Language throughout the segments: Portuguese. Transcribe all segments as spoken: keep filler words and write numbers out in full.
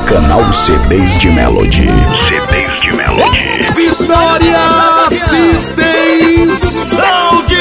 Canal C Ds de Melody. C Ds de Melody. Vitória System Sound.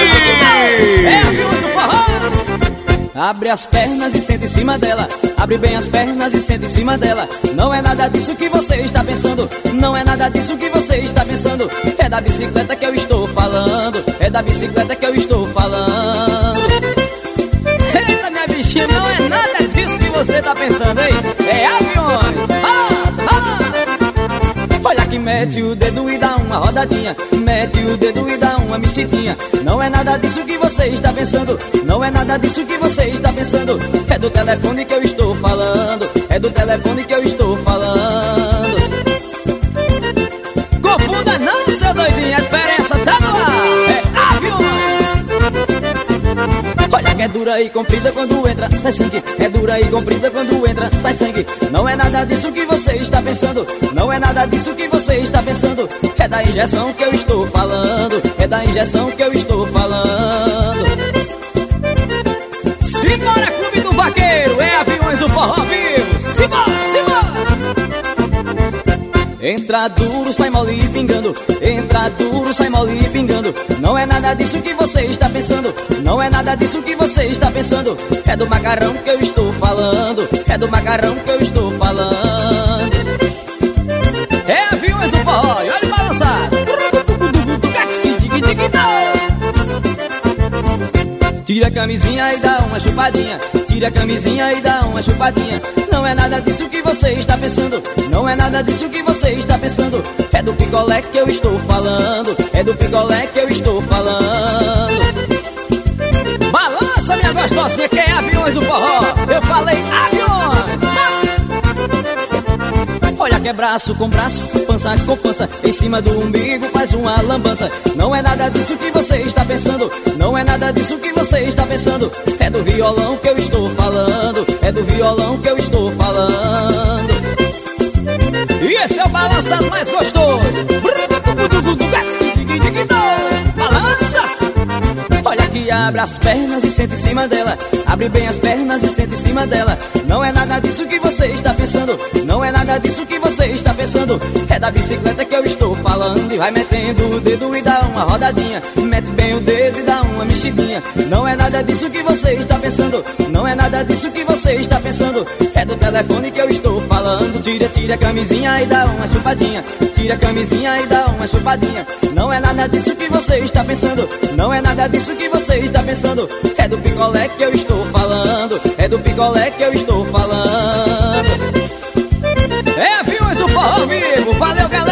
Abre as pernas e senta em cima dela. Abre bem as pernas e senta em cima dela. Não é nada disso que você está pensando. Não é nada disso que você está pensando. É da bicicleta que eu estou falando. É da bicicleta que eu estou falando. Eita, minha bichinha, não é nada disso que você está pensando, hein? É aviões. Balança, balança. Olha que mete o dedo e dá uma rodadinha. Mete o dedo e dá uma mexidinha. Não é nada disso que você está pensando. Não é nada disso que você está pensando. É do telefone que eu estou falando. É do telefone que eu estou falando. Confunda não, seu doidinho. A diferença tá no ar. É aviões. Olha que é dura e comprida quando entra, sai sangue. É dura e comprida quando entra, sai sangue. Não é nada disso que você está pensando. Não é nada disso que você está pensando. É da injeção que eu estou falando. É da injeção que eu estou falando. Simbora, Clube do Vaqueiro. É aviões do forró vivo. Simbora, simbora. Entra duro, sai mole e pingando. Entra duro, sai mole e pingando. Não é nada disso que você está pensando. Não é nada disso que você está pensando. É do macarrão que eu estou falando. É do macarrão que eu estou falando. É aviões do forró, e olha balançar. Tira a camisinha e dá uma chupadinha. Tira a camisinha e dá uma chupadinha. Não é nada disso que você está pensando. Não é nada disso que você está pensando. É do picolé que eu estou falando. É do picolé que eu estou falando. Balança, minha gostosinha, que é aviões do forró. Eu falei aviões. Olha que é braço com braço, pança com pança. Em cima do umbigo faz uma lambança. Não é nada disso que você está pensando. Não é nada disso que você está pensando. É do violão que eu estou falando. É do violão que eu estou falando. E esse é o balançado mais gostoso. Balança. Olha que abre as pernas e senta em cima dela. Abre bem as pernas e senta em cima dela. Não é nada disso que você está pensando. Não é nada disso que você está pensando. É da bicicleta que eu estou falando. E vai metendo o dedo e dá uma rodadinha. Mete bem o dedo e dá uma mexidinha. Não é nada disso que você está pensando. Não é nada disso que você está pensando. É do telefone que eu estou falando. Tira, tira a camisinha e dá uma chupadinha. Tira a camisinha e dá uma chupadinha. Não é nada disso que você está pensando. Não é nada disso que você está pensando. É do picolé que eu estou falando. É do picolé que eu estou falando. É aviões do forró vivo. Valeu, galera.